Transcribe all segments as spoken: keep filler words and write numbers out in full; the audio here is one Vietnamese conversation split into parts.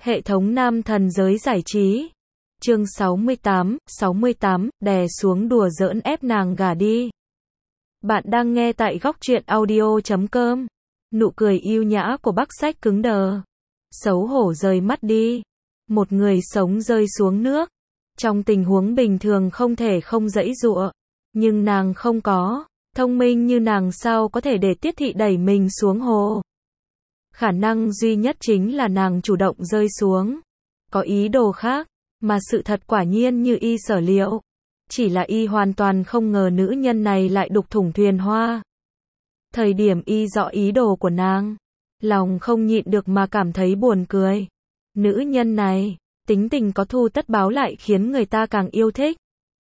Hệ thống nam thần giới giải trí. Chương sáu mươi tám, sáu mươi tám, đè xuống đùa giỡn ép nàng gả đi. Bạn đang nghe tại góc truyện audio chấm com. Nụ cười yêu nhã của Bắc Sách cứng đờ. Xấu hổ rời mắt đi. Một người sống rơi xuống nước. Trong tình huống bình thường không thể không giãy giụa. Nhưng nàng không có. Thông minh như nàng sao có thể để Tiết Thị đẩy mình xuống hồ. Khả năng duy nhất chính là nàng chủ động rơi xuống. Có ý đồ khác. Mà sự thật quả nhiên như y sở liệu. Chỉ là y hoàn toàn không ngờ nữ nhân này lại đục thủng thuyền hoa. Thời điểm y rõ ý đồ của nàng, lòng không nhịn được mà cảm thấy buồn cười. Nữ nhân này, tính tình có thu tất báo lại khiến người ta càng yêu thích.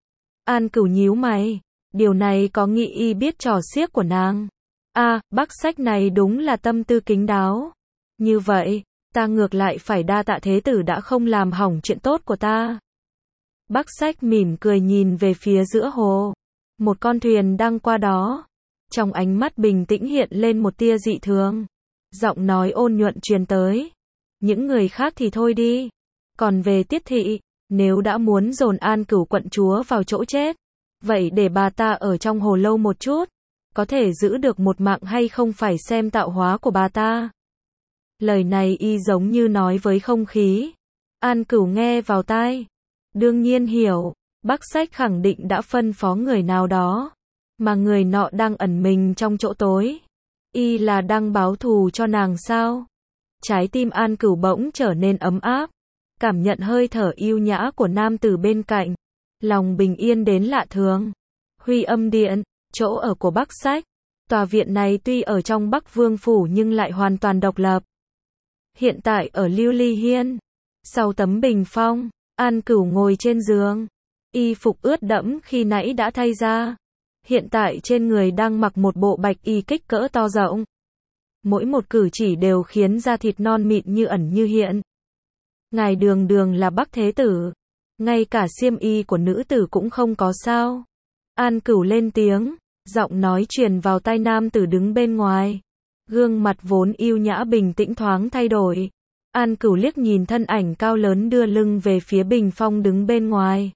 An Cửu nhíu mày, điều này có nghĩ y biết trò xiếc của nàng. A, à, Bắc Sách này đúng là tâm tư kín đáo. Như vậy, ta ngược lại phải đa tạ thế tử đã không làm hỏng chuyện tốt của ta. Bắc Sách mỉm cười nhìn về phía giữa hồ. Một con thuyền đang qua đó. Trong ánh mắt bình tĩnh hiện lên một tia dị thường. Giọng nói ôn nhuận truyền tới. Những người khác thì thôi đi. Còn về Tiết Thị, nếu đã muốn dồn An Cửu quận chúa vào chỗ chết, vậy để bà ta ở trong hồ lâu một chút. Có thể giữ được một mạng hay không phải xem tạo hóa của bà ta. Lời này y giống như nói với không khí. An Cửu nghe vào tai. Đương nhiên hiểu, Bắc Sách khẳng định đã phân phó người nào đó. Mà người nọ đang ẩn mình trong chỗ tối. Y là đang báo thù cho nàng sao? Trái tim An Cửu bỗng trở nên ấm áp. Cảm nhận hơi thở yêu nhã của nam tử bên cạnh. Lòng bình yên đến lạ thường. Huy Âm Điện, chỗ ở của Bắc Sách. Tòa viện này tuy ở trong Bắc Vương Phủ nhưng lại hoàn toàn độc lập. Hiện tại ở Lưu Ly Hiên. Sau tấm bình phong, An Cửu ngồi trên giường. Y phục ướt đẫm khi nãy đã thay ra. Hiện tại trên người đang mặc một bộ bạch y kích cỡ to rộng. Mỗi một cử chỉ đều khiến da thịt non mịn như ẩn như hiện. Ngài đường đường là Bắc Thế Tử. Ngay cả xiêm y của nữ tử cũng không có sao. An Cửu lên tiếng, giọng nói truyền vào tai nam tử đứng bên ngoài. Gương mặt vốn yêu nhã bình tĩnh thoáng thay đổi. An Cửu liếc nhìn thân ảnh cao lớn đưa lưng về phía bình phong đứng bên ngoài.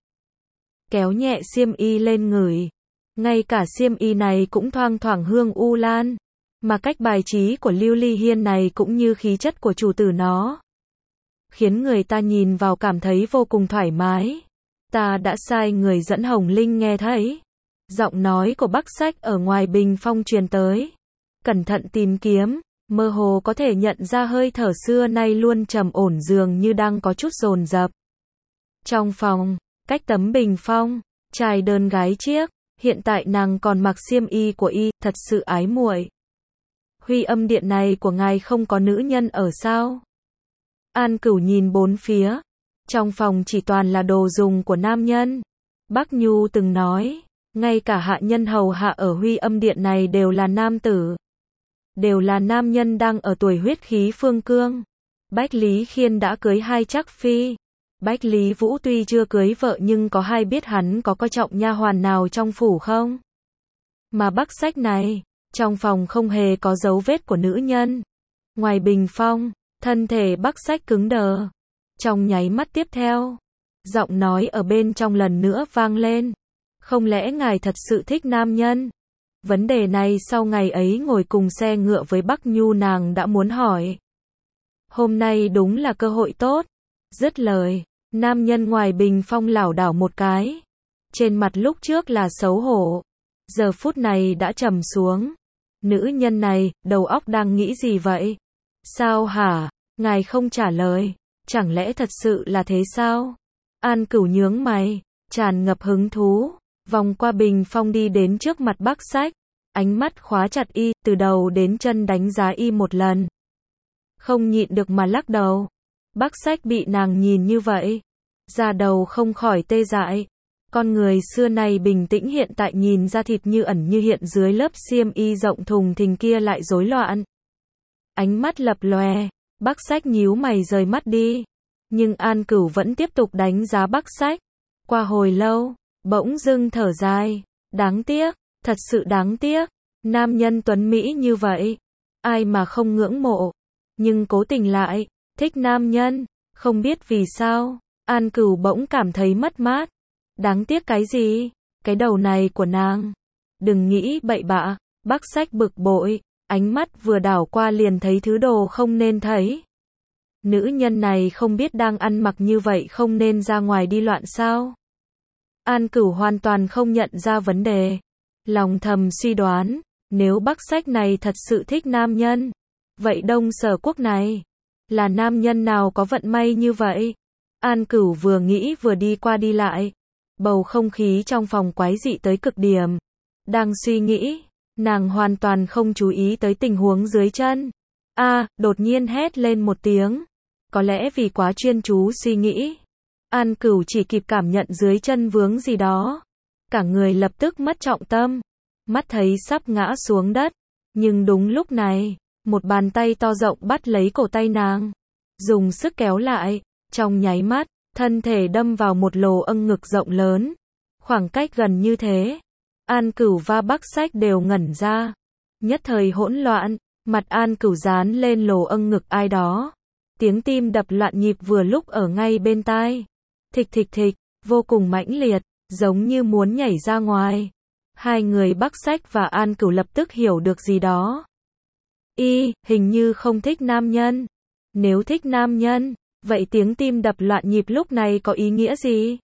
Kéo nhẹ xiêm y lên ngửi. Ngay cả xiêm y này cũng thoang thoảng hương u lan. Mà cách bài trí của Lưu Ly Hiên này cũng như khí chất của chủ tử nó. Khiến người ta nhìn vào cảm thấy vô cùng thoải mái. Ta đã sai người dẫn Hồng Linh nghe thấy. Giọng nói của Bắc Sách ở ngoài bình phong truyền tới. Cẩn thận tìm kiếm, mơ hồ có thể nhận ra hơi thở xưa nay luôn trầm ổn dường như đang có chút dồn dập. Trong phòng, cách tấm bình phong, trai đơn gái chiếc, hiện tại nàng còn mặc xiêm y của y, thật sự ái muội. Huy Âm Điện này của ngài không có nữ nhân ở sao? An Cửu nhìn bốn phía, trong phòng chỉ toàn là đồ dùng của nam nhân. Bắc Nhu từng nói, ngay cả hạ nhân hầu hạ ở Huy Âm Điện này đều là nam tử. Đều là nam nhân đang ở tuổi huyết khí phương cương. Bách Lý Khiên đã cưới hai chắc phi. Bách Lý Vũ tuy chưa cưới vợ nhưng có ai biết hắn có coi trọng nha hoàn nào trong phủ không? Mà Bắc Sách này, trong phòng không hề có dấu vết của nữ nhân. Ngoài bình phong, thân thể Bắc Sách cứng đờ. Trong nháy mắt tiếp theo, giọng nói ở bên trong lần nữa vang lên. Không lẽ ngài thật sự thích nam nhân? Vấn đề này sau ngày ấy ngồi cùng xe ngựa với Bắc Nhu nàng đã muốn hỏi. Hôm nay đúng là cơ hội tốt. Dứt lời, nam nhân ngoài bình phong lảo đảo một cái. Trên mặt lúc trước là xấu hổ. Giờ phút này đã trầm xuống. Nữ nhân này, đầu óc đang nghĩ gì vậy? Sao hả? Ngài không trả lời. Chẳng lẽ thật sự là thế sao? An Cửu nhướng mày, tràn ngập hứng thú. Vòng qua bình phong đi đến trước mặt Bắc Sách. Ánh mắt khóa chặt y, từ đầu đến chân đánh giá y một lần. Không nhịn được mà lắc đầu. Bắc Sách bị nàng nhìn như vậy. Da đầu không khỏi tê dại. Con người xưa này bình tĩnh hiện tại nhìn ra thịt như ẩn như hiện dưới lớp xiêm y rộng thùng thình kia lại rối loạn. Ánh mắt lập lòe. Bắc Sách nhíu mày rời mắt đi. Nhưng An Cửu vẫn tiếp tục đánh giá Bắc Sách. Qua hồi lâu, bỗng dưng thở dài. Đáng tiếc, thật sự đáng tiếc. Nam nhân tuấn Mỹ như vậy. Ai mà không ngưỡng mộ. Nhưng cố tình lại, thích nam nhân. Không biết vì sao, An Cửu bỗng cảm thấy mất mát. Đáng tiếc cái gì? Cái đầu này của nàng. Đừng nghĩ bậy bạ, Bắc Sách bực bội, ánh mắt vừa đảo qua liền thấy thứ đồ không nên thấy. Nữ nhân này không biết đang ăn mặc như vậy không nên ra ngoài đi loạn sao? An Cửu hoàn toàn không nhận ra vấn đề. Lòng thầm suy đoán, nếu Bắc Sách này thật sự thích nam nhân, vậy Đông Sở Quốc này, là nam nhân nào có vận may như vậy? An Cửu vừa nghĩ vừa đi qua đi lại. Bầu không khí trong phòng quái dị tới cực điểm. Đang suy nghĩ, nàng hoàn toàn không chú ý tới tình huống dưới chân. A, đột nhiên hét lên một tiếng. Có lẽ vì quá chuyên chú suy nghĩ, An Cửu chỉ kịp cảm nhận dưới chân vướng gì đó. Cả người lập tức mất trọng tâm, mắt thấy sắp ngã xuống đất. Nhưng đúng lúc này, một bàn tay to rộng bắt lấy cổ tay nàng, dùng sức kéo lại. Trong nháy mắt, thân thể đâm vào một lỗ âng ngực rộng lớn. Khoảng cách gần như thế, An Cửu và Bắc Sách đều ngẩn ra. Nhất thời hỗn loạn, mặt An Cửu dán lên lỗ âng ngực ai đó. Tiếng tim đập loạn nhịp vừa lúc ở ngay bên tai. Thịch thịch thịch, vô cùng mãnh liệt, giống như muốn nhảy ra ngoài. Hai người Bắc Sách và An Cửu lập tức hiểu được gì đó. Y, hình như không thích nam nhân. Nếu thích nam nhân, vậy tiếng tim đập loạn nhịp lúc này có ý nghĩa gì?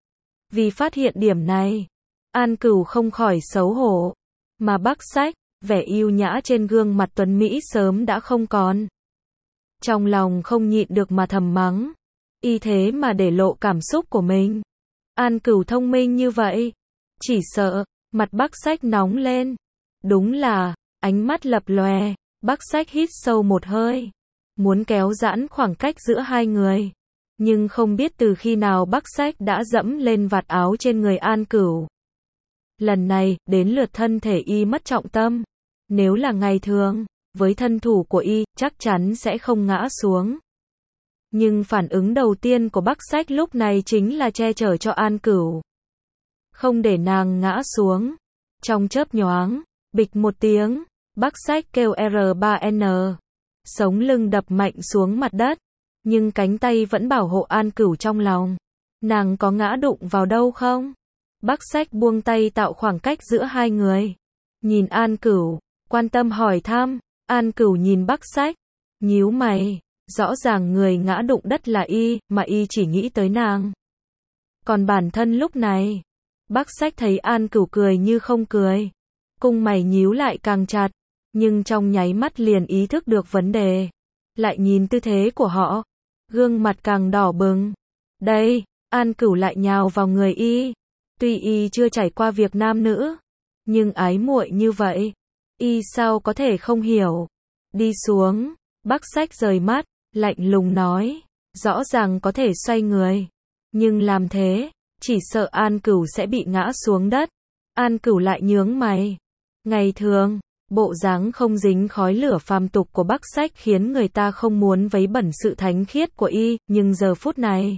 Vì phát hiện điểm này, An Cửu không khỏi xấu hổ. Mà Bắc Sách, vẻ yêu nhã trên gương mặt tuấn Mỹ sớm đã không còn. Trong lòng không nhịn được mà thầm mắng. Y thế mà để lộ cảm xúc của mình. An Cửu thông minh như vậy. Chỉ sợ, mặt Bắc Sách nóng lên. Đúng là, ánh mắt lập lòe, Bắc Sách hít sâu một hơi. Muốn kéo giãn khoảng cách giữa hai người. Nhưng không biết từ khi nào Bắc Sách đã dẫm lên vạt áo trên người An Cửu. Lần này, đến lượt thân thể y mất trọng tâm. Nếu là ngày thường, với thân thủ của y, chắc chắn sẽ không ngã xuống. Nhưng phản ứng đầu tiên của Bắc Sách lúc này chính là che chở cho An Cửu. Không để nàng ngã xuống. Trong chớp nhoáng, bịch một tiếng, Bắc Sách kêu R ba N. Sống lưng đập mạnh xuống mặt đất. Nhưng cánh tay vẫn bảo hộ An Cửu trong lòng. Nàng có ngã đụng vào đâu không? Bắc Sách buông tay tạo khoảng cách giữa hai người. Nhìn An Cửu, quan tâm hỏi thăm. An Cửu nhìn Bắc Sách, nhíu mày. Rõ ràng người ngã đụng đất là y, mà y chỉ nghĩ tới nàng. Còn bản thân lúc này, Bắc Sách thấy An Cửu cười như không cười. Cung mày nhíu lại càng chặt, nhưng trong nháy mắt liền ý thức được vấn đề. Lại nhìn tư thế của họ, gương mặt càng đỏ bừng. Đây, An Cửu lại nhào vào người y. Tuy y chưa trải qua việc nam nữ, nhưng ái muội như vậy, y sao có thể không hiểu. Đi xuống, Bắc Sách rời mắt, lạnh lùng nói, rõ ràng có thể xoay người, nhưng làm thế, chỉ sợ An Cửu sẽ bị ngã xuống đất. An Cửu lại nhướng mày. Ngày thường, bộ dáng không dính khói lửa phàm tục của Bắc Sách khiến người ta không muốn vấy bẩn sự thánh khiết của y, nhưng giờ phút này,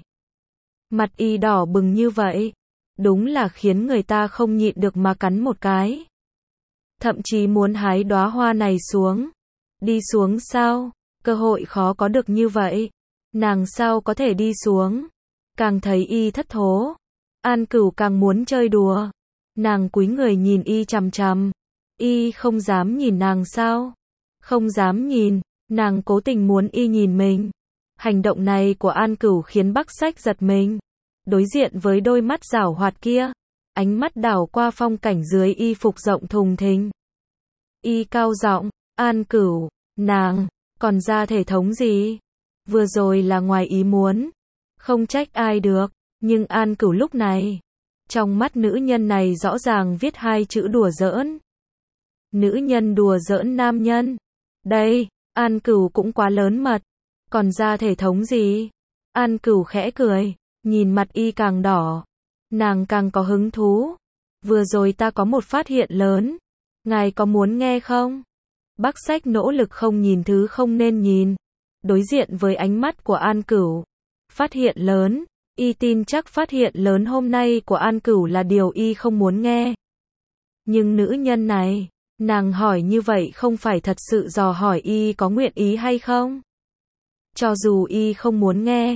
mặt y đỏ bừng như vậy, đúng là khiến người ta không nhịn được mà cắn một cái. Thậm chí muốn hái đóa hoa này xuống. Đi xuống sao? Cơ hội khó có được như vậy. Nàng sao có thể đi xuống? Càng thấy y thất thố, An Cửu càng muốn chơi đùa. Nàng cúi người nhìn y chằm chằm. Y không dám nhìn nàng sao? Không dám nhìn, nàng cố tình muốn y nhìn mình. Hành động này của An Cửu khiến Bắc Sách giật mình. Đối diện với đôi mắt giảo hoạt kia, ánh mắt đảo qua phong cảnh dưới y phục rộng thùng thình. Y cao giọng, An Cửu, nàng, còn ra thể thống gì? Vừa rồi là ngoài ý muốn. Không trách ai được, nhưng An Cửu lúc này, trong mắt nữ nhân này rõ ràng viết hai chữ đùa giỡn. Nữ nhân đùa giỡn nam nhân. Đây, An Cửu cũng quá lớn mật. Còn ra thể thống gì? An Cửu khẽ cười, nhìn mặt y càng đỏ. Nàng càng có hứng thú. Vừa rồi ta có một phát hiện lớn. Ngài có muốn nghe không? Bắc Sách nỗ lực không nhìn thứ không nên nhìn. Đối diện với ánh mắt của An Cửu. Phát hiện lớn. Y tin chắc phát hiện lớn hôm nay của An Cửu là điều y không muốn nghe. Nhưng nữ nhân này, nàng hỏi như vậy không phải thật sự dò hỏi y có nguyện ý hay không? Cho dù y không muốn nghe,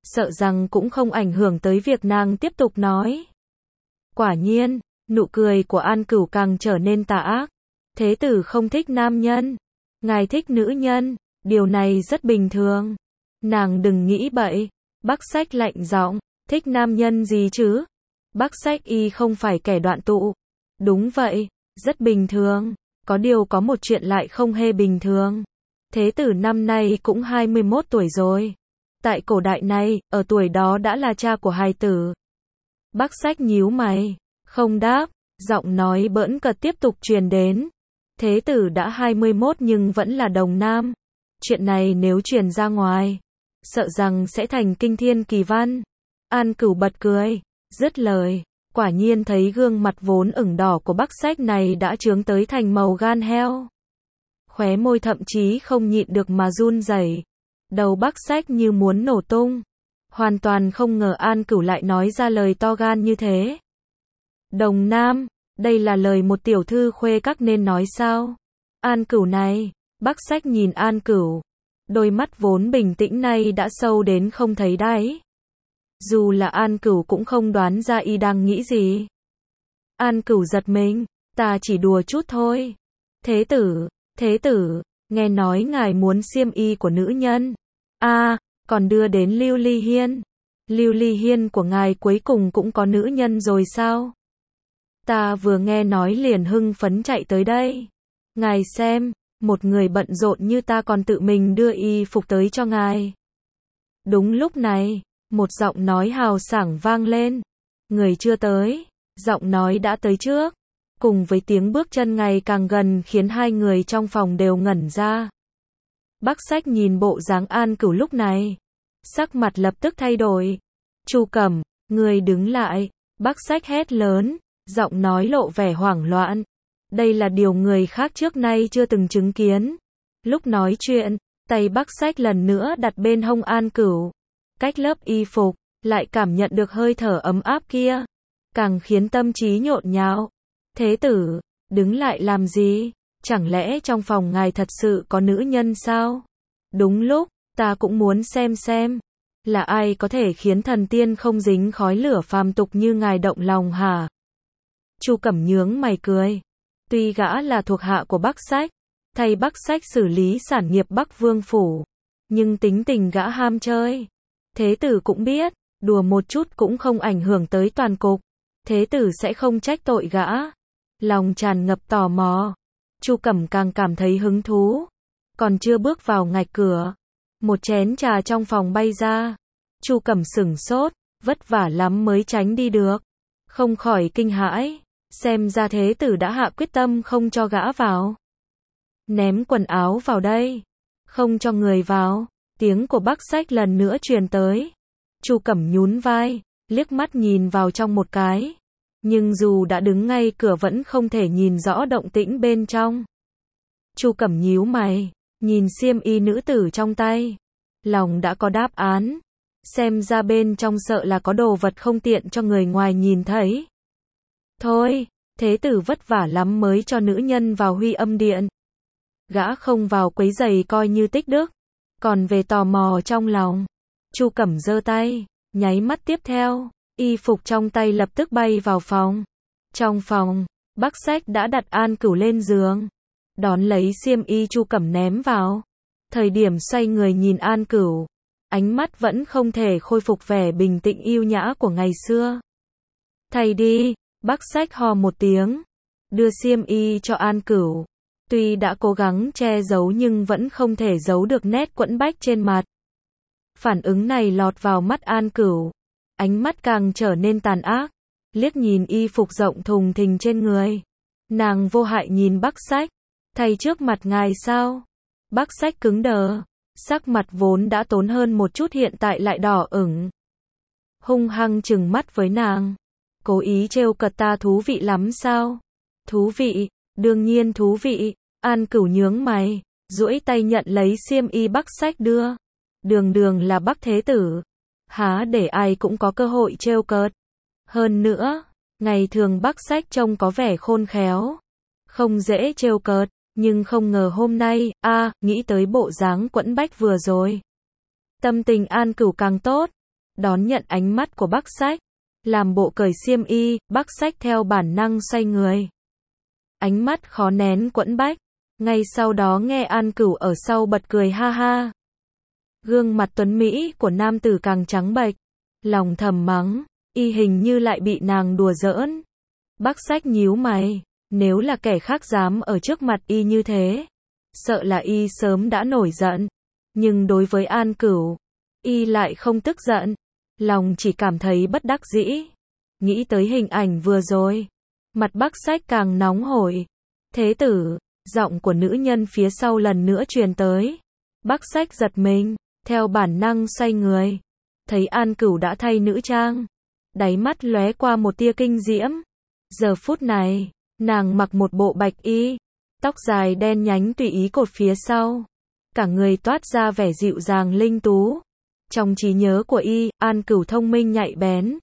sợ rằng cũng không ảnh hưởng tới việc nàng tiếp tục nói. Quả nhiên, nụ cười của An Cửu càng trở nên tà ác. Thế tử không thích nam nhân, ngài thích nữ nhân, điều này rất bình thường. Nàng đừng nghĩ bậy. Bắc Sách lạnh giọng, thích nam nhân gì chứ? Bắc Sách y không phải kẻ đoạn tụ. Đúng vậy, rất bình thường. Có điều có một chuyện lại không hề bình thường. Thế tử năm nay cũng hai mươi mốt tuổi rồi. Tại cổ đại này, ở tuổi đó đã là cha của hài tử. Bắc Sách nhíu mày, không đáp, giọng nói bỡn cợt tiếp tục truyền đến. Thế tử đã hai mươi mốt nhưng vẫn là đồng nam. Chuyện này nếu truyền ra ngoài, sợ rằng sẽ thành kinh thiên kỳ văn. An Cửu bật cười, dứt lời, quả nhiên thấy gương mặt vốn ửng đỏ của Bắc Sách này đã chướng tới thành màu gan heo. Khóe môi thậm chí không nhịn được mà run rẩy. Đầu Bắc Sách như muốn nổ tung. Hoàn toàn không ngờ An Cửu lại nói ra lời to gan như thế. Đồng nam, đây là lời một tiểu thư khuê các nên nói sao? An Cửu này, Bắc Sách nhìn An Cửu. Đôi mắt vốn bình tĩnh nay đã sâu đến không thấy đáy. Dù là An Cửu cũng không đoán ra y đang nghĩ gì. An Cửu giật mình, ta chỉ đùa chút thôi. Thế tử, thế tử, nghe nói ngài muốn xiêm y của nữ nhân. A, à, còn đưa đến Lưu Ly Hiên. Lưu Ly Hiên của ngài cuối cùng cũng có nữ nhân rồi sao? Ta vừa nghe nói liền hưng phấn chạy tới đây. Ngài xem, một người bận rộn như ta còn tự mình đưa y phục tới cho ngài. Đúng lúc này, một giọng nói hào sảng vang lên. Người chưa tới, giọng nói đã tới trước. Cùng với tiếng bước chân ngày càng gần khiến hai người trong phòng đều ngẩn ra. Bắc Sách nhìn bộ dáng An Cửu lúc này, sắc mặt lập tức thay đổi. Chu Cẩm, người đứng lại. Bắc Sách hét lớn, giọng nói lộ vẻ hoảng loạn. Đây là điều người khác trước nay chưa từng chứng kiến. Lúc nói chuyện, tay Bắc Sách lần nữa đặt bên hông An Cửu. Cách lớp y phục, lại cảm nhận được hơi thở ấm áp kia. Càng khiến tâm trí nhộn nhạo. Thế tử, đứng lại làm gì? Chẳng lẽ trong phòng ngài thật sự có nữ nhân sao? Đúng lúc, ta cũng muốn xem xem. Là ai có thể khiến thần tiên không dính khói lửa phàm tục như ngài động lòng hả? Chu Cẩm nhướng mày cười. Tuy gã là thuộc hạ của Bắc Sách, thay Bắc Sách xử lý sản nghiệp Bắc Vương Phủ, nhưng tính tình gã ham chơi. Thế tử cũng biết, đùa một chút cũng không ảnh hưởng tới toàn cục. Thế tử sẽ không trách tội gã. Lòng tràn ngập tò mò. Chu Cẩm càng cảm thấy hứng thú. Còn chưa bước vào ngạch cửa, một chén trà trong phòng bay ra. Chu Cẩm sửng sốt, vất vả lắm mới tránh đi được. Không khỏi kinh hãi. Xem ra thế tử đã hạ quyết tâm không cho gã vào. Ném quần áo vào đây. Không cho người vào. Tiếng của Bắc Sách lần nữa truyền tới. Chu Cẩm nhún vai, liếc mắt nhìn vào trong một cái. Nhưng dù đã đứng ngay cửa vẫn không thể nhìn rõ động tĩnh bên trong. Chu Cẩm nhíu mày, nhìn xiêm y nữ tử trong tay. Lòng đã có đáp án. Xem ra bên trong sợ là có đồ vật không tiện cho người ngoài nhìn thấy. Thôi, thế tử vất vả lắm mới cho nữ nhân vào Huy Âm Điện. Gã không vào quấy giày coi như tích đức. Còn về tò mò trong lòng, Chu Cẩm giơ tay, nháy mắt tiếp theo, y phục trong tay lập tức bay vào phòng. Trong phòng, Bắc Sách đã đặt An Cửu lên giường, đón lấy xiêm y Chu Cẩm ném vào. Thời điểm xoay người nhìn An Cửu, ánh mắt vẫn không thể khôi phục vẻ bình tĩnh yêu nhã của ngày xưa. Thay đi, Bắc Sách hò một tiếng, đưa xiêm y cho An Cửu. Tuy đã cố gắng che giấu nhưng vẫn không thể giấu được nét quẫn bách trên mặt. Phản ứng này lọt vào mắt An Cửu. Ánh mắt càng trở nên tàn ác. Liếc nhìn y phục rộng thùng thình trên người. Nàng vô hại nhìn Bắc Sách. Thay trước mặt ngài sao? Bắc Sách cứng đờ. Sắc mặt vốn đã tốn hơn một chút hiện tại lại đỏ ửng. Hung hăng trừng mắt với nàng. Cố ý trêu cợt ta thú vị lắm sao? Thú vị, đương nhiên thú vị. An Cửu nhướng mày, duỗi tay nhận lấy xiêm y Bắc Sách đưa. Đường đường là Bắc thế tử, há để ai cũng có cơ hội trêu cợt. Hơn nữa, ngày thường Bắc Sách trông có vẻ khôn khéo, không dễ trêu cợt, nhưng không ngờ hôm nay, a, à, nghĩ tới bộ dáng quẫn bách vừa rồi. Tâm tình An Cửu càng tốt, đón nhận ánh mắt của Bắc Sách, làm bộ cởi xiêm y, Bắc Sách theo bản năng xoay người. Ánh mắt khó nén quẫn bách, ngay sau đó nghe An Cửu ở sau bật cười ha ha. Gương mặt tuấn mỹ của nam tử càng trắng bệch, lòng thầm mắng, y hình như lại bị nàng đùa giỡn. Bắc Sách nhíu mày, nếu là kẻ khác dám ở trước mặt y như thế, sợ là y sớm đã nổi giận. Nhưng đối với An Cửu, y lại không tức giận, lòng chỉ cảm thấy bất đắc dĩ. Nghĩ tới hình ảnh vừa rồi, mặt Bắc Sách càng nóng hổi. Thế tử, giọng của nữ nhân phía sau lần nữa truyền tới. Bắc Sách giật mình, theo bản năng xoay người, thấy An Cửu đã thay nữ trang, đáy mắt lóe qua một tia kinh diễm. Giờ phút này, nàng mặc một bộ bạch y, tóc dài đen nhánh tùy ý cột phía sau, cả người toát ra vẻ dịu dàng linh tú. Trong trí nhớ của y, An Cửu thông minh nhạy bén,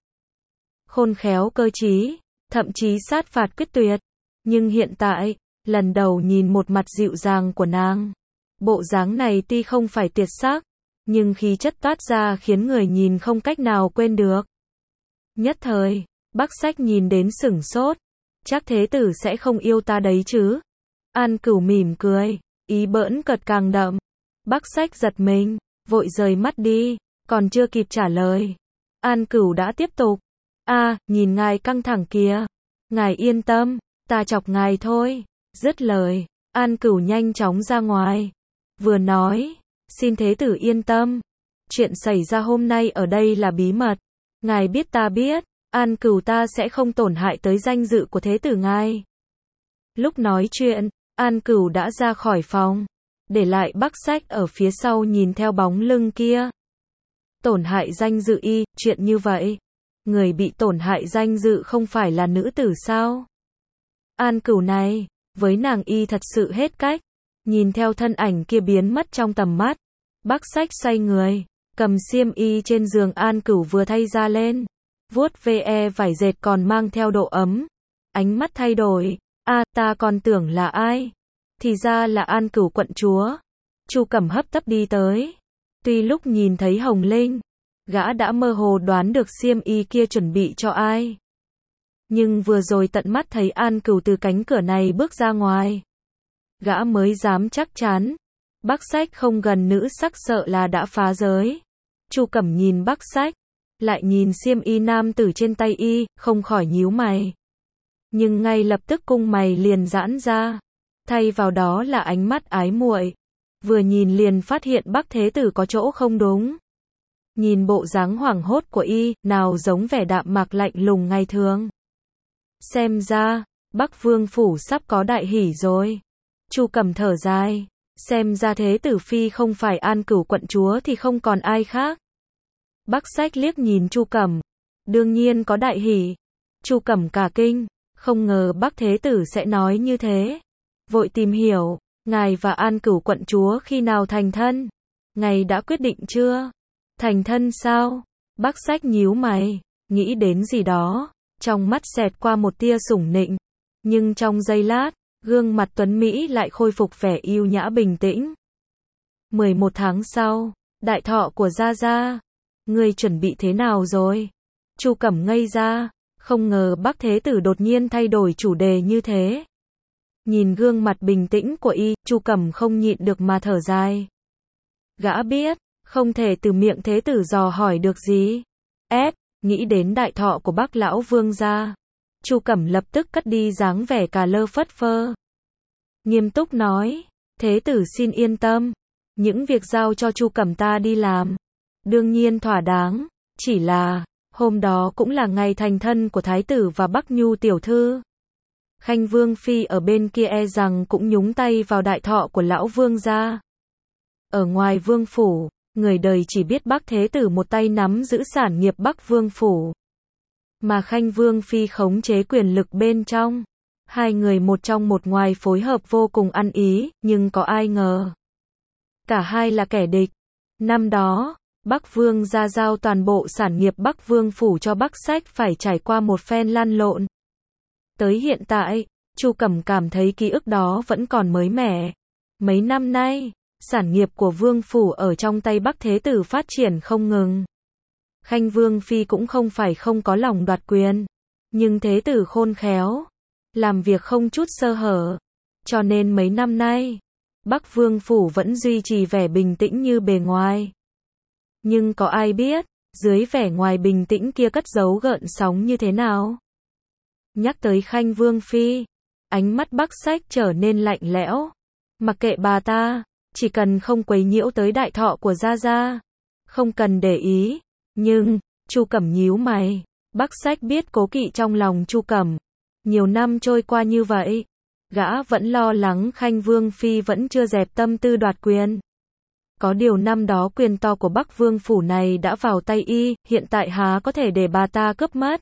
khôn khéo cơ trí, thậm chí sát phạt quyết tuyệt. Nhưng hiện tại, lần đầu nhìn một mặt dịu dàng của nàng, bộ dáng này tuy không phải tuyệt sắc, nhưng khí chất toát ra khiến người nhìn không cách nào quên được. Nhất thời, Bắc Sách nhìn đến sửng sốt, chắc thế tử sẽ không yêu ta đấy chứ. An Cửu mỉm cười, ý bỡn cợt càng đậm. Bắc Sách giật mình, vội rời mắt đi, còn chưa kịp trả lời, An Cửu đã tiếp tục. A, à, nhìn ngài căng thẳng kìa. Ngài yên tâm, ta chọc ngài thôi. Dứt lời, An Cửu nhanh chóng ra ngoài. Vừa nói, xin thế tử yên tâm. Chuyện xảy ra hôm nay ở đây là bí mật. Ngài biết ta biết, An Cửu ta sẽ không tổn hại tới danh dự của thế tử ngài. Lúc nói chuyện, An Cửu đã ra khỏi phòng, để lại Bắc Sách ở phía sau nhìn theo bóng lưng kia. Tổn hại danh dự y, chuyện như vậy, người bị tổn hại danh dự không phải là nữ tử sao? An Cửu này, với nàng y thật sự hết cách. Nhìn theo thân ảnh kia biến mất trong tầm mắt, Bắc Sách xoay người, cầm xiêm y trên giường An Cửu vừa thay ra lên, vuốt ve vải dệt còn mang theo độ ấm. Ánh mắt thay đổi, a à, ta còn tưởng là ai? Thì ra là An Cửu quận chúa. Chu Cẩm hấp tấp đi tới. Tuy lúc nhìn thấy Hồng Linh, gã đã mơ hồ đoán được xiêm y kia chuẩn bị cho ai. Nhưng vừa rồi tận mắt thấy An Cửu từ cánh cửa này bước ra ngoài, gã mới dám chắc chắn. Bắc Sách không gần nữ sắc sợ là đã phá giới. Chu Cẩm nhìn Bắc Sách, lại nhìn xiêm y nam tử trên tay y, không khỏi nhíu mày. Nhưng ngay lập tức cung mày liền giãn ra, thay vào đó là ánh mắt ái muội. Vừa nhìn liền phát hiện Bắc thế tử có chỗ không đúng. Nhìn bộ dáng hoảng hốt của y, nào giống vẻ đạm mạc lạnh lùng ngày thường. Xem ra, Bắc Vương phủ sắp có đại hỷ rồi. Chu Cẩm thở dài, xem ra thế tử phi không phải An Cửu quận chúa thì không còn ai khác. Bắc Sách liếc nhìn Chu Cẩm, đương nhiên có đại hỷ. Chu Cẩm cả kinh, không ngờ Bắc thế tử sẽ nói như thế. Vội tìm hiểu, ngài và An Cửu quận chúa khi nào thành thân? Ngài đã quyết định chưa? Thành thân sao? Bắc Sách nhíu mày, nghĩ đến gì đó, trong mắt xẹt qua một tia sủng nịnh. Nhưng trong giây lát, gương mặt tuấn Mỹ lại khôi phục vẻ yêu nhã bình tĩnh. mười một tháng sau, đại thọ của Gia Gia. Ngươi chuẩn bị thế nào rồi? Chu Cẩm ngây ra, không ngờ Bắc thế tử đột nhiên thay đổi chủ đề như thế. Nhìn gương mặt bình tĩnh của y, Chu Cẩm không nhịn được mà thở dài. Gã biết, không thể từ miệng thế tử dò hỏi được gì. Ép, nghĩ đến đại thọ của Bắc lão vương gia. Chu Cẩm lập tức cất đi dáng vẻ cà lơ phất phơ. Nghiêm túc nói, thế tử xin yên tâm. Những việc giao cho Chu Cẩm ta đi làm, đương nhiên thỏa đáng. Chỉ là, hôm đó cũng là ngày thành thân của thái tử và Bắc Nhu tiểu thư. Khanh Vương Phi ở bên kia e rằng cũng nhúng tay vào đại thọ của lão vương gia. Ở ngoài vương phủ, người đời chỉ biết Bắc thế tử một tay nắm giữ sản nghiệp Bắc vương phủ, mà Khanh Vương Phi khống chế quyền lực bên trong. Hai người một trong một ngoài phối hợp vô cùng ăn ý, nhưng có ai ngờ, cả hai là kẻ địch. Năm đó, Bắc Vương gia giao toàn bộ sản nghiệp Bắc Vương phủ cho Bắc Sách phải trải qua một phen lăn lộn. Tới hiện tại, Chu Cẩm cảm thấy ký ức đó vẫn còn mới mẻ. Mấy năm nay, sản nghiệp của Vương phủ ở trong tay Bắc thế tử phát triển không ngừng. Khanh Vương Phi cũng không phải không có lòng đoạt quyền. Nhưng thế tử khôn khéo, làm việc không chút sơ hở. Cho nên mấy năm nay, Bắc Vương Phủ vẫn duy trì vẻ bình tĩnh như bề ngoài. Nhưng có ai biết, dưới vẻ ngoài bình tĩnh kia cất giấu gợn sóng như thế nào? Nhắc tới Khanh Vương Phi, ánh mắt Bắc Sách trở nên lạnh lẽo. Mặc kệ bà ta, chỉ cần không quấy nhiễu tới đại thọ của Gia Gia, không cần để ý. Nhưng, Chu Cẩm nhíu mày, Bắc Sách biết cố kỵ trong lòng Chu Cẩm. Nhiều năm trôi qua như vậy, gã vẫn lo lắng Khanh Vương Phi vẫn chưa dẹp tâm tư đoạt quyền. Có điều năm đó quyền to của Bắc Vương Phủ này đã vào tay y, hiện tại há có thể để bà ta cướp mất.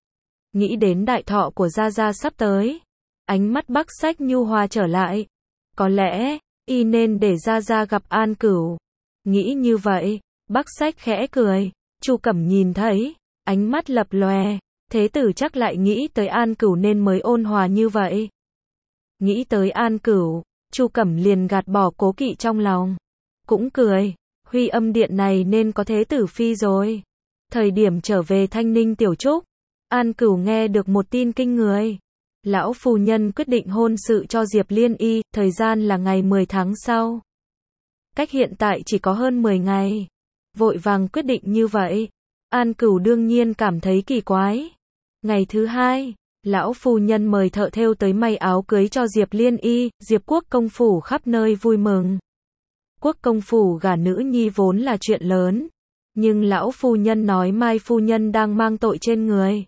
Nghĩ đến đại thọ của Gia Gia sắp tới, ánh mắt Bắc Sách nhu hòa trở lại. Có lẽ, y nên để Gia Gia gặp An Cửu. Nghĩ như vậy, Bắc Sách khẽ cười. Chu Cẩm nhìn thấy, ánh mắt lập lòe. Thế tử chắc lại nghĩ tới An Cửu nên mới ôn hòa như vậy. Nghĩ tới An Cửu, Chu Cẩm liền gạt bỏ cố kỵ trong lòng. Cũng cười, Huy Âm Điện này nên có thế tử phi rồi. Thời điểm trở về Thanh Ninh Tiểu Trúc, An Cửu nghe được một tin kinh người. Lão phu nhân quyết định hôn sự cho Diệp Liên Y, thời gian là ngày mười tháng sau. Cách hiện tại chỉ có hơn mười ngày. Vội vàng quyết định như vậy, An Cửu đương nhiên cảm thấy kỳ quái. Ngày thứ hai, lão phu nhân mời thợ thêu tới may áo cưới cho Diệp Liên Y, Diệp Quốc công phủ khắp nơi vui mừng. Quốc công phủ gả nữ nhi vốn là chuyện lớn, nhưng lão phu nhân nói Mai phu nhân đang mang tội trên người.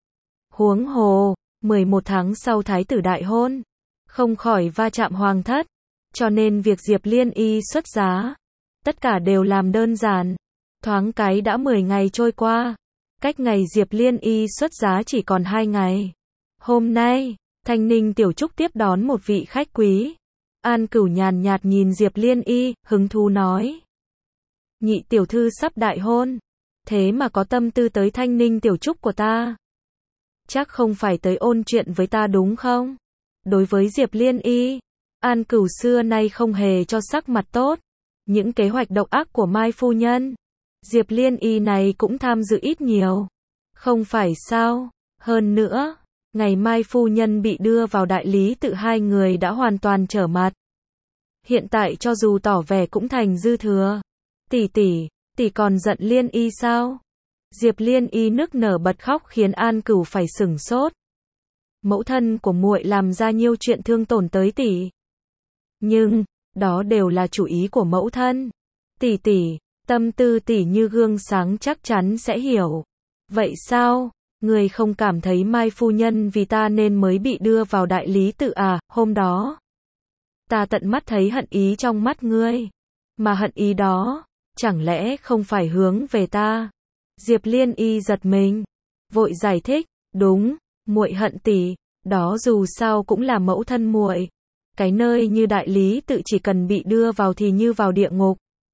Huống hồ, mười một tháng sau thái tử đại hôn, không khỏi va chạm hoàng thất, cho nên việc Diệp Liên Y xuất giá, tất cả đều làm đơn giản. Thoáng cái đã mười ngày trôi qua, cách ngày Diệp Liên Y xuất giá chỉ còn hai ngày. Hôm nay, Thanh Ninh Tiểu Trúc tiếp đón một vị khách quý. An Cửu nhàn nhạt nhìn Diệp Liên Y, hứng thú nói. Nhị tiểu thư sắp đại hôn, thế mà có tâm tư tới Thanh Ninh Tiểu Trúc của ta. Chắc không phải tới ôn chuyện với ta đúng không? Đối với Diệp Liên Y, An Cửu xưa nay không hề cho sắc mặt tốt. Những kế hoạch độc ác của Mai phu nhân, Diệp Liên Y này cũng tham dự ít nhiều. Không phải sao? Hơn nữa, ngày Mai phu nhân bị đưa vào đại lý tự hai người đã hoàn toàn trở mặt. Hiện tại cho dù tỏ vẻ cũng thành dư thừa. Tỷ tỷ, tỷ còn giận Liên Y sao? Diệp Liên Y nức nở bật khóc khiến An Cửu phải sửng sốt. Mẫu thân của muội làm ra nhiều chuyện thương tổn tới tỷ. Nhưng, đó đều là chủ ý của mẫu thân. Tỷ tỷ, tâm tư tỷ như gương sáng chắc chắn sẽ hiểu. Vậy sao? Ngươi không cảm thấy Mai phu nhân vì ta nên mới bị đưa vào đại lý tự à? Hôm đó, ta tận mắt thấy hận ý trong mắt ngươi. Mà hận ý đó, chẳng lẽ không phải hướng về ta? Diệp Liên Y giật mình, vội giải thích, đúng, muội hận tỷ, đó dù sao cũng là mẫu thân muội. Cái nơi như đại lý tự chỉ cần bị đưa vào thì như vào địa ngục.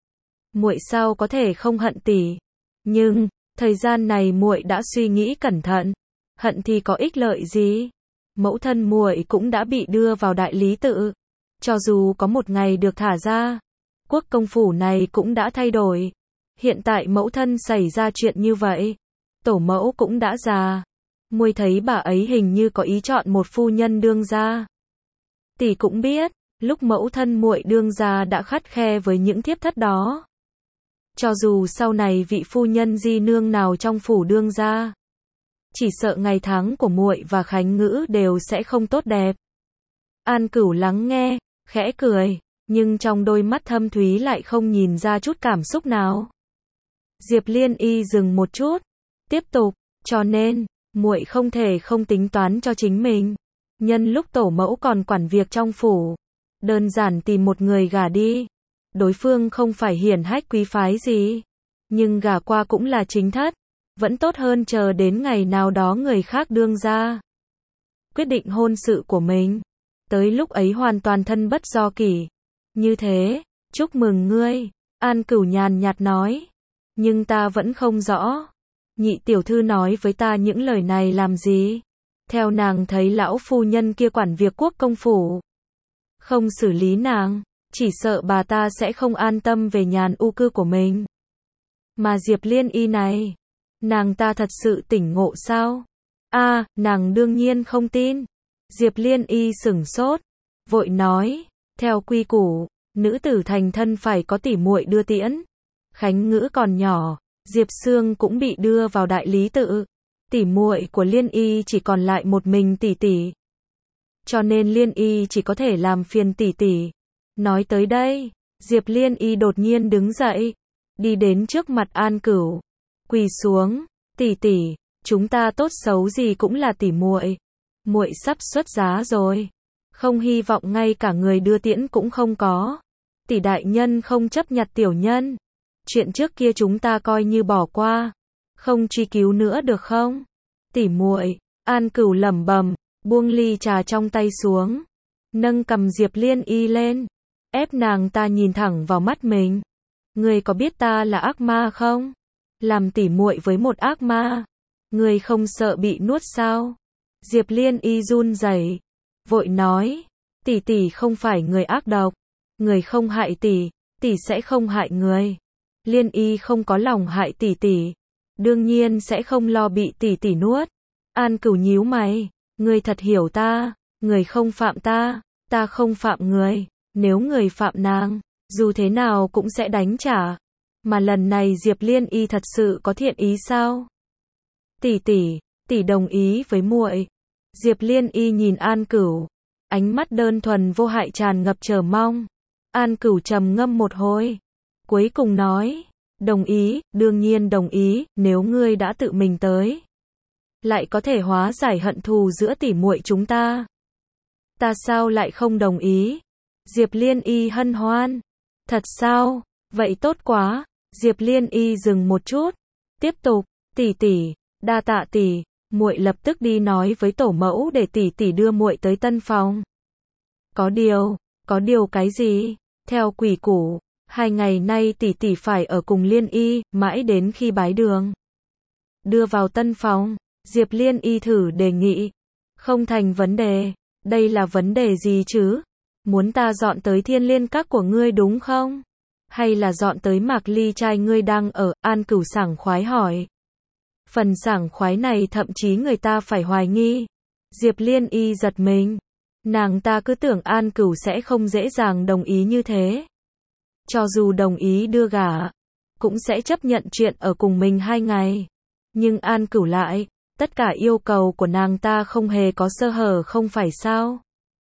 Muội sao có thể không hận tỷ? Nhưng, thời gian này muội đã suy nghĩ cẩn thận, hận thì có ích lợi gì? Mẫu thân muội cũng đã bị đưa vào đại lý tự, cho dù có một ngày được thả ra, quốc công phủ này cũng đã thay đổi. Hiện tại mẫu thân xảy ra chuyện như vậy, tổ mẫu cũng đã già. Muội thấy bà ấy hình như có ý chọn một phu nhân đương gia. Tỷ cũng biết, lúc mẫu thân muội đương gia đã khắt khe với những thiếp thất đó. Cho dù sau này vị phu nhân di nương nào trong phủ đương gia, chỉ sợ ngày tháng của muội và Khánh Ngữ đều sẽ không tốt đẹp. An Cửu lắng nghe, khẽ cười, nhưng trong đôi mắt thâm thúy lại không nhìn ra chút cảm xúc nào. Diệp Liên Y dừng một chút, tiếp tục, cho nên, muội không thể không tính toán cho chính mình. Nhân lúc tổ mẫu còn quản việc trong phủ, đơn giản tìm một người gả đi. Đối phương không phải hiển hách quý phái gì, nhưng gả qua cũng là chính thất, vẫn tốt hơn chờ đến ngày nào đó người khác đương gia quyết định hôn sự của mình. Tới lúc ấy hoàn toàn thân bất do kỷ. Như thế, chúc mừng ngươi, An Cửu nhàn nhạt nói. Nhưng ta vẫn không rõ, nhị tiểu thư nói với ta những lời này làm gì? Theo nàng thấy lão phu nhân kia quản việc quốc công phủ, không xử lý nàng, chỉ sợ bà ta sẽ không an tâm về nhàn u cư của mình. Mà Diệp Liên Y này, Nàng ta thật sự tỉnh ngộ sao? A, à, nàng đương nhiên không tin. Diệp Liên Y sửng sốt, vội nói, theo quy củ, nữ tử thành thân phải có tỷ muội đưa tiễn. Khánh Ngữ còn nhỏ, Diệp Sương cũng bị đưa vào đại lý tự. Tỷ muội của Liên Y chỉ còn lại một mình tỷ tỷ. Cho nên Liên Y chỉ có thể làm phiền tỷ tỷ. Nói tới đây, Diệp Liên Y đột nhiên đứng dậy, đi đến trước mặt An Cửu, quỳ xuống, tỷ tỷ, chúng ta tốt xấu gì cũng là tỷ muội. Muội sắp xuất giá rồi, không hy vọng ngay cả người đưa tiễn cũng không có. Tỷ đại nhân không chấp nhặt tiểu nhân. Chuyện trước kia chúng ta coi như bỏ qua, không truy cứu nữa được không? Tỷ muội, An Cửu lẩm bẩm, buông ly trà trong tay xuống, nâng cầm Diệp Liên Y lên, ép nàng ta nhìn thẳng vào mắt mình. Ngươi có biết ta là ác ma không? Làm tỷ muội với một ác ma, ngươi không sợ bị nuốt sao? Diệp Liên Y run rẩy, vội nói, tỷ tỷ không phải người ác độc, người không hại tỷ, tỷ sẽ không hại người. Liên Y không có lòng hại tỷ tỷ, đương nhiên sẽ không lo bị tỷ tỷ nuốt. An Cửu nhíu mày, ngươi thật hiểu ta, người không phạm ta, ta không phạm người, nếu người phạm nàng, dù thế nào cũng sẽ đánh trả. Mà lần này Diệp Liên Y thật sự có thiện ý sao? Tỷ tỷ, tỷ đồng ý với muội. Diệp Liên Y nhìn An Cửu, ánh mắt đơn thuần vô hại tràn ngập chờ mong. An Cửu trầm ngâm một hồi, cuối cùng nói, đồng ý, đương nhiên đồng ý, nếu ngươi đã tự mình tới, lại có thể hóa giải hận thù giữa tỷ muội chúng ta. Ta sao lại không đồng ý? Diệp Liên Y hân hoan. Thật sao? Vậy tốt quá. Diệp Liên Y dừng một chút, tiếp tục, tỷ tỷ, đa tạ tỷ, muội lập tức đi nói với tổ mẫu để tỷ tỷ đưa muội tới tân phòng. Có điều, có điều cái gì? Theo quy củ, hai ngày nay tỷ tỷ phải ở cùng Liên Y, mãi đến khi bái đường. Đưa vào tân phòng, Diệp Liên Y thử đề nghị. Không thành vấn đề, đây là vấn đề gì chứ? Muốn ta dọn tới Thiên Liên Các của ngươi đúng không? Hay là dọn tới Mạc Ly trai ngươi đang ở? An Cửu sảng khoái hỏi. Phần sảng khoái này thậm chí người ta phải hoài nghi. Diệp Liên Y giật mình. Nàng ta cứ tưởng An Cửu sẽ không dễ dàng đồng ý như thế. Cho dù đồng ý đưa gả, cũng sẽ chấp nhận chuyện ở cùng mình hai ngày. Nhưng An Cửu lại, tất cả yêu cầu của nàng ta không hề có sơ hở không phải sao?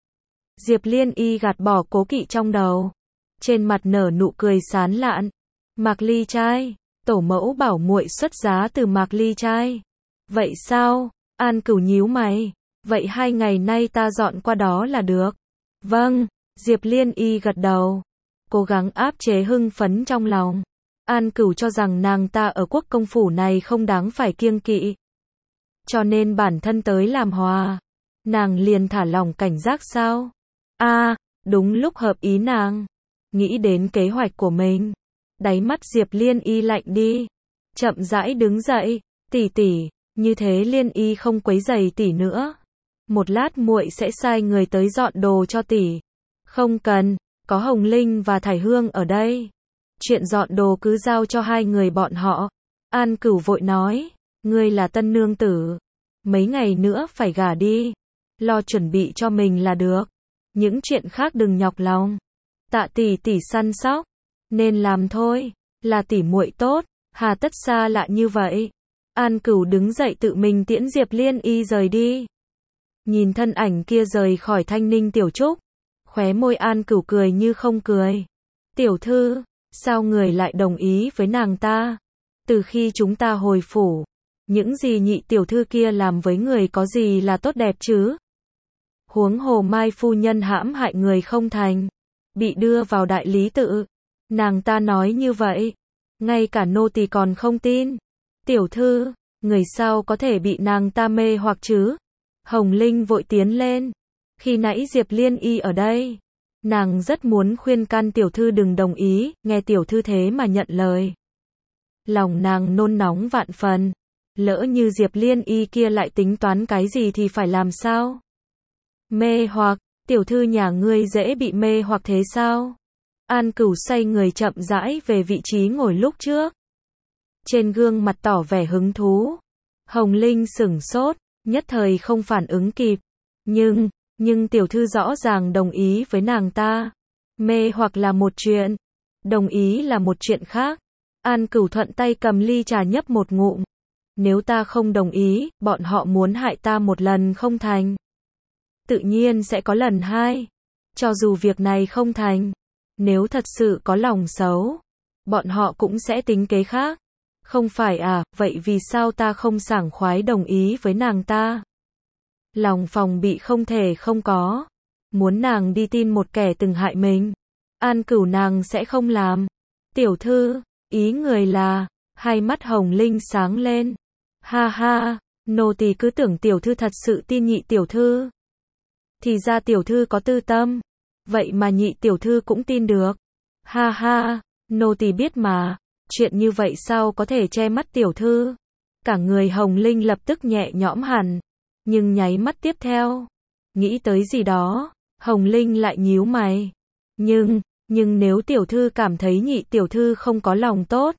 Diệp Liên Y gạt bỏ cố kỵ trong đầu, trên mặt nở nụ cười sán lạn. Mạc Ly trai, tổ mẫu bảo muội xuất giá từ Mạc Ly trai. Vậy sao? An Cửu nhíu mày. Vậy hai ngày nay ta dọn qua đó là được. Vâng, Diệp Liên Y gật đầu, cố gắng áp chế hưng phấn trong lòng. An Cửu cho rằng nàng ta ở quốc công phủ này không đáng phải kiêng kỵ, cho nên bản thân tới làm hòa, nàng liền thả lỏng cảnh giác sao? A, à, đúng lúc hợp ý nàng. Nghĩ đến kế hoạch của mình, đáy mắt Diệp Liên Y lạnh đi, chậm rãi đứng dậy, tỷ tỷ, như thế Liên Y không quấy rầy tỷ nữa. Một lát muội sẽ sai người tới dọn đồ cho tỷ. Không cần, có Hồng Linh và Thải Hương ở đây. Chuyện dọn đồ cứ giao cho hai người bọn họ. An Cửu vội nói, ngươi là tân nương tử, mấy ngày nữa phải gả đi, lo chuẩn bị cho mình là được. Những chuyện khác đừng nhọc lòng. Tạ tỷ tỷ săn sóc, nên làm thôi, là tỷ muội tốt, hà tất xa lạ như vậy. An Cửu đứng dậy tự mình tiễn Diệp Liên Y rời đi. Nhìn thân ảnh kia rời khỏi Thanh Ninh Tiểu Trúc, khóe môi An Cửu cười như không cười. Tiểu thư, sao người lại đồng ý với nàng ta? Từ khi chúng ta hồi phủ, những gì nhị tiểu thư kia làm với người có gì là tốt đẹp chứ? Huống hồ Mai phu nhân hãm hại người không thành, bị đưa vào đại lý tự. Nàng ta nói như vậy, ngay cả nô tỳ còn không tin. Tiểu thư, người sao có thể bị nàng ta mê hoặc chứ? Hồng Linh vội tiến lên. Khi nãy Diệp Liên Y ở đây, nàng rất muốn khuyên can tiểu thư đừng đồng ý, nghe tiểu thư thế mà nhận lời. Lòng nàng nôn nóng vạn phần, lỡ như Diệp Liên Y kia lại tính toán cái gì thì phải làm sao? Mê hoặc, tiểu thư nhà ngươi dễ bị mê hoặc thế sao? An Cửu xoay người chậm rãi về vị trí ngồi lúc trước. trên gương mặt tỏ vẻ hứng thú. Hồng Linh sửng sốt, nhất thời không phản ứng kịp. Nhưng, nhưng tiểu thư rõ ràng đồng ý với nàng ta. Mê hoặc là một chuyện, đồng ý là một chuyện khác. An Cửu thuận tay cầm ly trà nhấp một ngụm. Nếu ta không đồng ý, bọn họ muốn hại ta một lần không thành, tự nhiên sẽ có lần hai. Cho dù việc này không thành, nếu thật sự có lòng xấu, bọn họ cũng sẽ tính kế khác. Không phải à, vậy vì sao ta không sảng khoái đồng ý với nàng ta? Lòng phòng bị không thể không có. Muốn nàng đi tin một kẻ từng hại mình. An Cửu nàng sẽ không làm. Tiểu thư, ý người là, hai mắt Hồng Linh sáng lên. Ha ha, nô tỳ cứ tưởng tiểu thư thật sự tin nhị tiểu thư. Thì ra tiểu thư có tư tâm. Vậy mà nhị tiểu thư cũng tin được. Ha ha, nô tỳ biết mà. Chuyện như vậy sao có thể che mắt tiểu thư? Cả người Hồng Linh lập tức nhẹ nhõm hẳn. Nhưng nháy mắt tiếp theo, nghĩ tới gì đó, Hồng Linh lại nhíu mày. Nhưng, nhưng nếu tiểu thư cảm thấy nhị tiểu thư không có lòng tốt,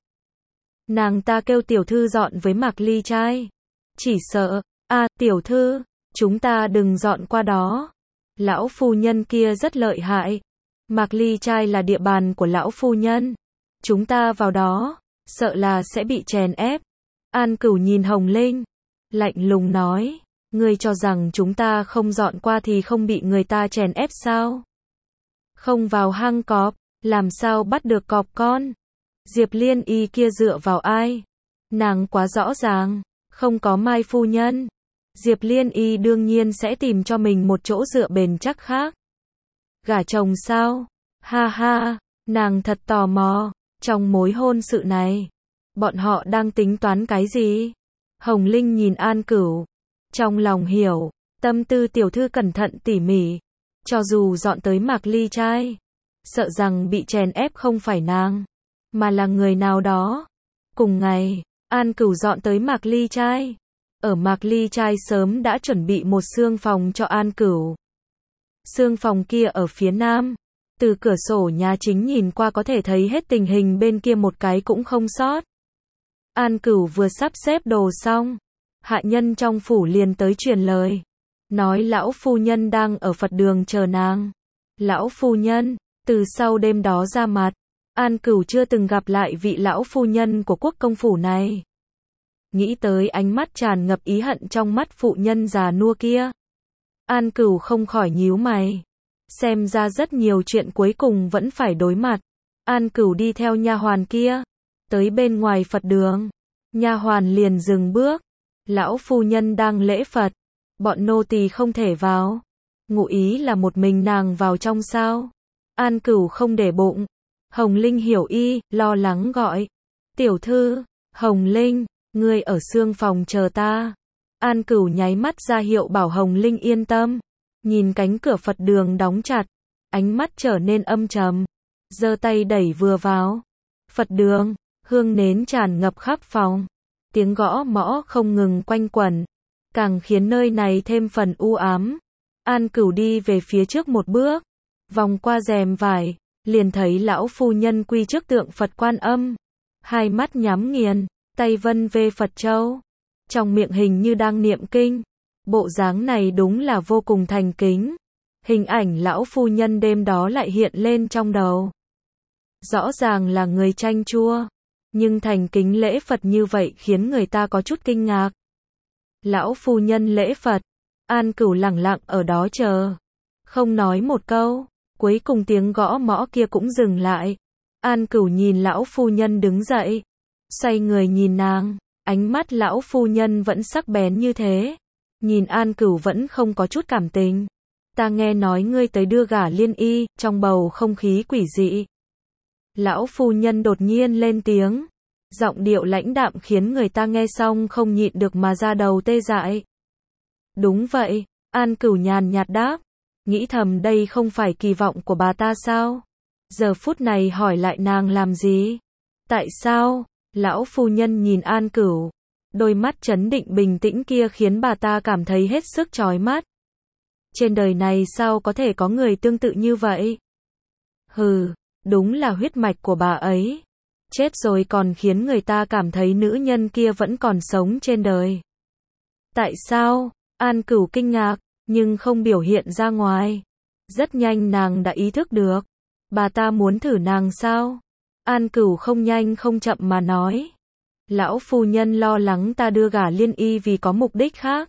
nàng ta kêu tiểu thư dọn với Mạc Ly trai. Chỉ sợ, a à, tiểu thư, chúng ta đừng dọn qua đó. Lão phu nhân kia rất lợi hại. Mạc Ly trai là địa bàn của lão phu nhân. Chúng ta vào đó, sợ là sẽ bị chèn ép. An Cửu nhìn Hồng Linh, lạnh lùng nói, ngươi cho rằng chúng ta không dọn qua thì không bị người ta chèn ép sao? Không vào hang cọp, làm sao bắt được cọp con? Diệp Liên Y kia dựa vào ai? Nàng quá rõ ràng, không có Mai phu nhân. Diệp Liên Y đương nhiên sẽ tìm cho mình một chỗ dựa bền chắc khác. Gả chồng sao? Ha ha, nàng thật tò mò, trong mối hôn sự này, bọn họ đang tính toán cái gì? Hồng Linh nhìn An Cửu, trong lòng hiểu, tâm tư tiểu thư cẩn thận tỉ mỉ, cho dù dọn tới Mạc Ly trai, sợ rằng bị chèn ép không phải nàng, mà là người nào đó. Cùng ngày, An Cửu dọn tới Mạc Ly trai. Ở Mạc Ly trai sớm đã chuẩn bị một xương phòng cho An Cửu. Xương phòng kia ở phía nam, từ cửa sổ nhà chính nhìn qua có thể thấy hết tình hình bên kia một cái cũng không sót. An Cửu vừa sắp xếp đồ xong, hạ nhân trong phủ liền tới truyền lời, nói lão phu nhân đang ở Phật đường chờ nàng. Lão phu nhân, từ sau đêm đó ra mặt, An Cửu chưa từng gặp lại vị lão phu nhân của quốc công phủ này. Nghĩ tới ánh mắt tràn ngập ý hận trong mắt phụ nhân già nua kia, An Cửu không khỏi nhíu mày. Xem ra rất nhiều chuyện cuối cùng vẫn phải đối mặt. An Cửu đi theo nha hoàn kia, tới bên ngoài Phật đường. Nha hoàn liền dừng bước. Lão phu nhân đang lễ Phật, bọn nô tỳ không thể vào. Ngụ ý là một mình nàng vào trong sao? An Cửu không để bụng. Hồng Linh hiểu y, lo lắng gọi. Tiểu thư, Hồng Linh, ngươi ở xương phòng chờ ta. An Cửu nháy mắt ra hiệu bảo Hồng Linh yên tâm. Nhìn cánh cửa Phật đường đóng chặt, ánh mắt trở nên âm trầm, giơ tay đẩy vừa vào. Phật đường, hương nến tràn ngập khắp phòng, tiếng gõ mõ không ngừng quanh quẩn, càng khiến nơi này thêm phần u ám. An Cửu đi về phía trước một bước, vòng qua rèm vải, liền thấy lão phu nhân quy trước tượng Phật Quan Âm, hai mắt nhắm nghiền, tay vân vê Phật châu, trong miệng hình như đang niệm kinh. Bộ dáng này đúng là vô cùng thành kính. Hình ảnh lão phu nhân đêm đó lại hiện lên trong đầu. Rõ ràng là người chanh chua, nhưng thành kính lễ Phật như vậy khiến người ta có chút kinh ngạc. Lão phu nhân lễ Phật, An Cửu lẳng lặng ở đó chờ, không nói một câu. Cuối cùng tiếng gõ mõ kia cũng dừng lại. An Cửu nhìn lão phu nhân đứng dậy, xoay người nhìn nàng, ánh mắt lão phu nhân vẫn sắc bén như thế. Nhìn An Cửu vẫn không có chút cảm tình. Ta nghe nói ngươi tới đưa gả Liên Y, trong bầu không khí quỷ dị. Lão phu nhân đột nhiên lên tiếng, giọng điệu lãnh đạm khiến người ta nghe xong không nhịn được mà ra đầu tê dại. Đúng vậy, An Cửu nhàn nhạt đáp, nghĩ thầm đây không phải kỳ vọng của bà ta sao? Giờ phút này hỏi lại nàng làm gì? Tại sao? Lão phu nhân nhìn An Cửu, đôi mắt trấn định bình tĩnh kia khiến bà ta cảm thấy hết sức chói mắt. Trên đời này sao có thể có người tương tự như vậy? Hừ, đúng là huyết mạch của bà ấy. chết rồi còn khiến người ta cảm thấy nữ nhân kia vẫn còn sống trên đời. Tại sao? An Cửu kinh ngạc, nhưng không biểu hiện ra ngoài. Rất nhanh nàng đã ý thức được. Bà ta muốn thử nàng sao? An Cửu không nhanh không chậm mà nói. Lão phu nhân lo lắng ta đưa gả Liên Y vì có mục đích khác.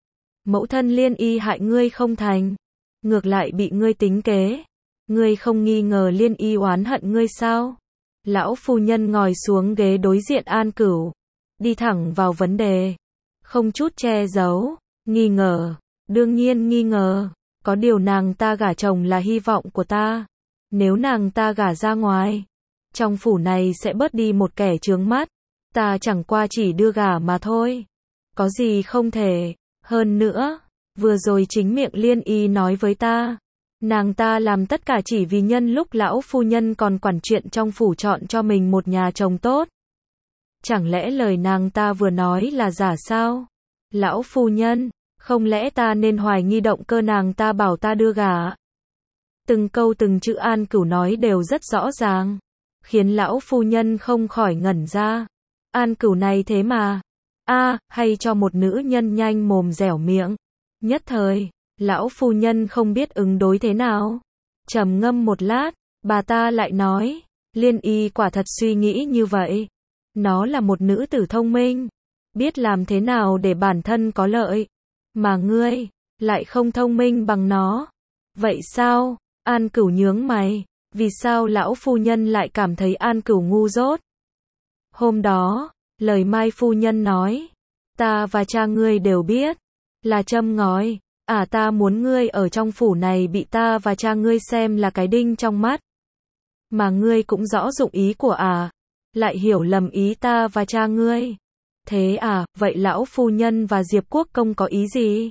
Mẫu thân Liên Y hại ngươi không thành, ngược lại bị ngươi tính kế. Ngươi không nghi ngờ Liên Y oán hận ngươi sao? Lão phu nhân ngồi xuống ghế đối diện An Cửu, đi thẳng vào vấn đề, không chút che giấu. Nghi ngờ, đương nhiên nghi ngờ, có điều nàng ta gả chồng là hy vọng của ta. Nếu nàng ta gả ra ngoài, trong phủ này sẽ bớt đi một kẻ chướng mắt. Ta chẳng qua chỉ đưa gả mà thôi. Có gì không thể. Hơn nữa, vừa rồi chính miệng Liên Y nói với ta, nàng ta làm tất cả chỉ vì nhân lúc lão phu nhân còn quản chuyện trong phủ chọn cho mình một nhà chồng tốt. Chẳng lẽ lời nàng ta vừa nói là giả sao? Lão phu nhân, không lẽ ta nên hoài nghi động cơ nàng ta bảo ta đưa gả? Từng câu từng chữ An Cửu nói đều rất rõ ràng, khiến lão phu nhân không khỏi ngẩn ra. An Cửu này thế mà, a, à, hay cho một nữ nhân nhanh mồm dẻo miệng. Nhất thời, lão phu nhân không biết ứng đối thế nào. Trầm ngâm một lát, bà ta lại nói, Liên Y quả thật suy nghĩ như vậy. Nó là một nữ tử thông minh, biết làm thế nào để bản thân có lợi. Mà ngươi, lại không thông minh bằng nó. Vậy sao? An Cửu nhướng mày, vì sao lão phu nhân lại cảm thấy An Cửu ngu dốt? Hôm đó, lời Mai phu nhân nói, ta và cha ngươi đều biết, là châm ngòi, à ta muốn ngươi ở trong phủ này bị ta và cha ngươi xem là cái đinh trong mắt. Mà ngươi cũng rõ dụng ý của à, lại hiểu lầm ý ta và cha ngươi. Thế à, vậy lão phu nhân và Diệp Quốc công có ý gì?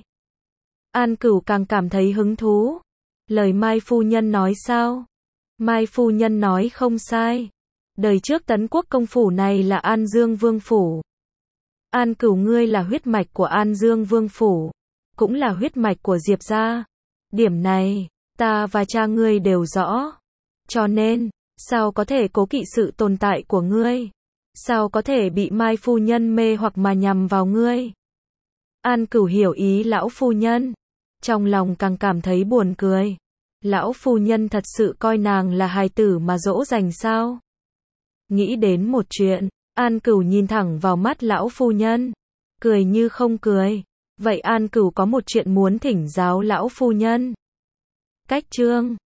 An Cửu càng cảm thấy hứng thú. Lời Mai phu nhân nói sao? Mai phu nhân nói không sai. Đời trước Tấn Quốc công phủ này là An Dương Vương phủ. An Cửu ngươi là huyết mạch của An Dương Vương phủ, cũng là huyết mạch của Diệp gia. Điểm này, ta và cha ngươi đều rõ. Cho nên, sao có thể cố kỵ sự tồn tại của ngươi? Sao có thể bị Mai phu nhân mê hoặc mà nhằm vào ngươi? An Cửu hiểu ý lão phu nhân, trong lòng càng cảm thấy buồn cười. Lão phu nhân thật sự coi nàng là hài tử mà dỗ dành sao? Nghĩ đến một chuyện, An Cửu nhìn thẳng vào mắt lão phu nhân, cười như không cười. Vậy An Cửu có một chuyện muốn thỉnh giáo lão phu nhân. Cách chương